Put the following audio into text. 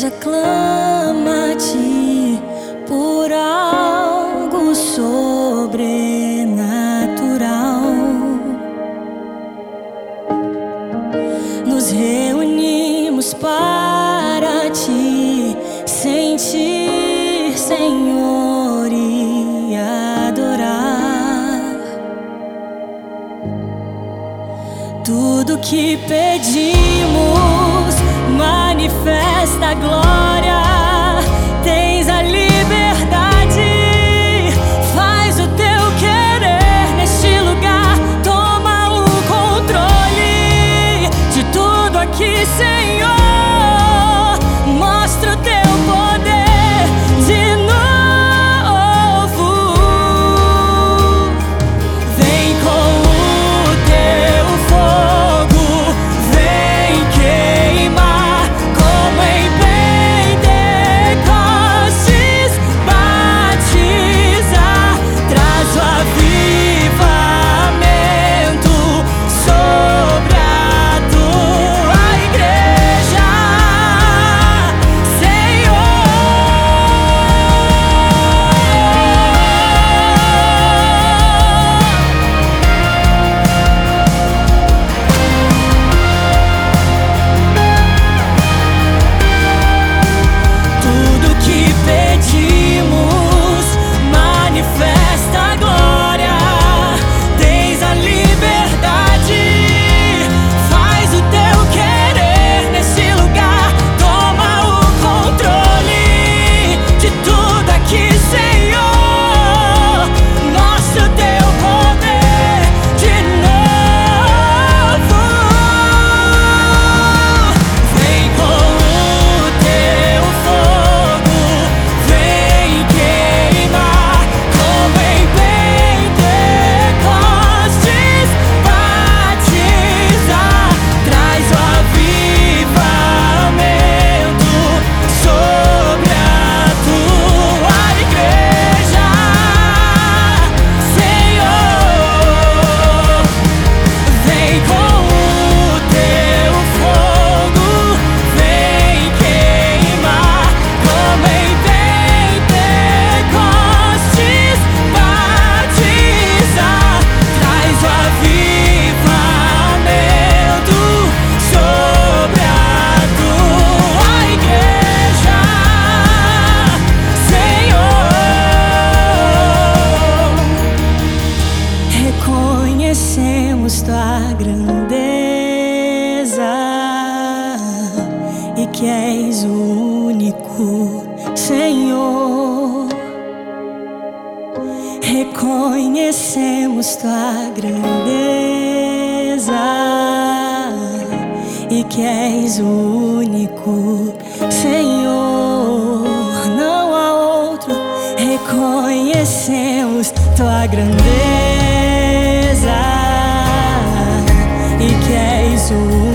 igreja clama-te por algo sobrenatural. Nos reunimos para te sentir, Senhor, e adorar. Tudo que pedimos manifesta a glória. Tens a liberdade, faz o teu querer neste lugar. Toma o controle de tudo aqui, Senhor. Mostra o teu poder de novo. Vem com o teu fogo, vem queimar como em Pentecostes. Batizar, traz o avivamento sobre a tua igreja, Senhor. Tudo que pedimos manifesta a glória. Tens a liberdade, faz o teu querer nesse lugar. Toma o controle de tudo aqui, Senhor. Mostra o teu poder de novo. Vem com o teu fogo, vem queimar como em Pentecostes. Batizar, traz o avivamento sobre a tua igreja, Senhor. Vem com o teu fogo, vem queimar como em Pentecostes. Batizar, traz o avivamento sobre a tua igreja, Senhor. Reconhecemos tua grandeza e que és o único Senhor. Reconhecemos tua grandeza e que és o único Senhor. Não há outro. Reconhecemos tua grandeza e que és o